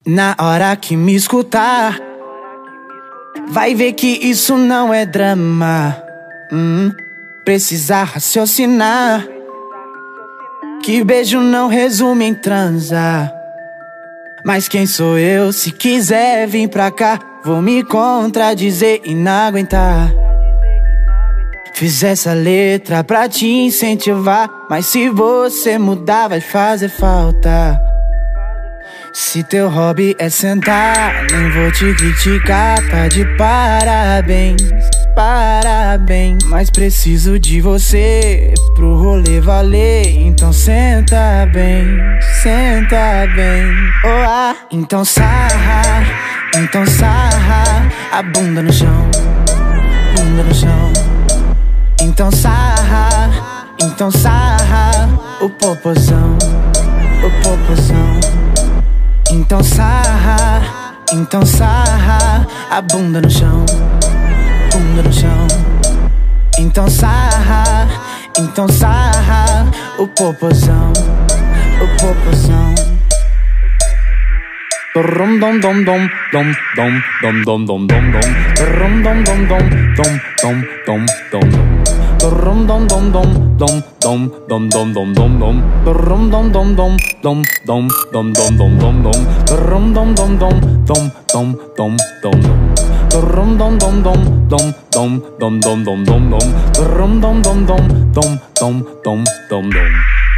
Na hora que me escutar, vai ver que isso não é drama. Precisa raciocinar, que beijo não resume em transar. Mas quem sou eu? Se quiser vir pra cá, vou me contradizer e não aguentar. Fiz essa letra pra te incentivar, mas se você mudar vai fazer falta. Se teu hobby é sentar, nem vou te criticar, tá de parabéns, parabéns. Mas preciso de você pro rolê valer, então senta bem, senta bem. Oh, ah, então sarra a bunda no chão, bunda no chão. Então sarra o popozão, o popozão. Então sarra a bunda no chão, bunda no chão. Então sarra o popozão, o popozão. Dom dom dom dom dom dom dom dom dom dom dom dom dom dom dom dom dom dom. Dom dom dom dom dom dom dom dom dom dom dom. Dom dom dom dom dom dom dom dom dom dom dom. Dom dom dom dom dom dom dom dom dom. Dom dom dom dom dom dom dom dom dom dom dom. Dom dom dom dom dom dom dom dom dom.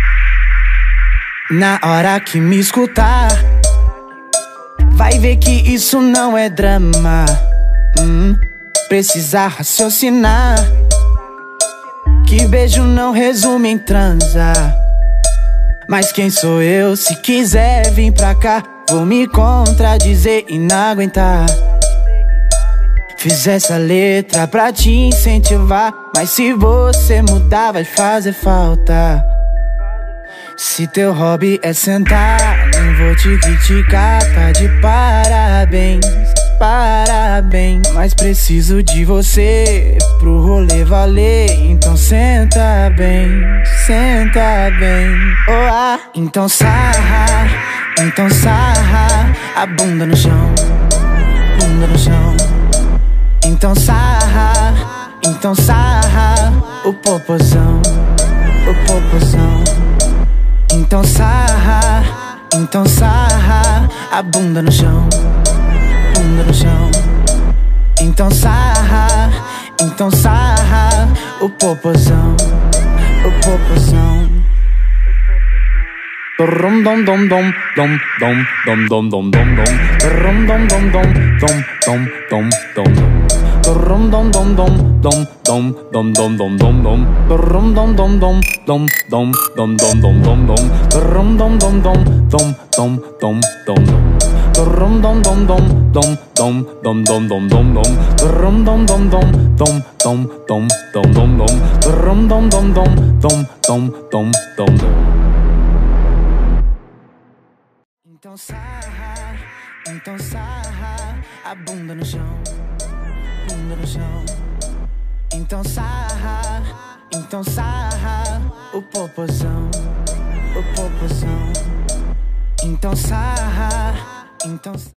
Na hora que me escutar, vai ver que isso não é drama. Precisa raciocinar, que beijo não resume em transar. Mas quem sou eu? Se quiser vir pra cá, vou me contradizer e não aguentar. Fiz essa letra pra te incentivar, mas se você mudar vai fazer falta. Se teu hobby é sentar, nem vou te criticar, tá de parabéns, parabéns. Mas preciso de você pro rolê valer, então senta bem, senta bem. Oh, ah, então sarra a bunda no chão, bunda no chão. Então sarra o popozão, o popozão. Então sarra a bunda no chão, bunda no chão. Então sarra o popozão, o popozão. Dom dom dom dom dom dom dom dom dom dom dom. Dom dom dom dom dom dom dom dom dom. Dom dom dom dom dom dom dom dom dom dom dom. Dom dom dom dom dom dom dom dom dom dom dom. Dom dom dom dom dom dom dom dom dom. Dom dom dom dom dom dom dom dom dom dom dom. Dom dom dom dom dom dom dom dom dom dom. Dom dom dom dom dom dom dom dom dom. Então sarra a bunda no chão, bunda no chão. Então sarra o popozão, o popozão. Então sarra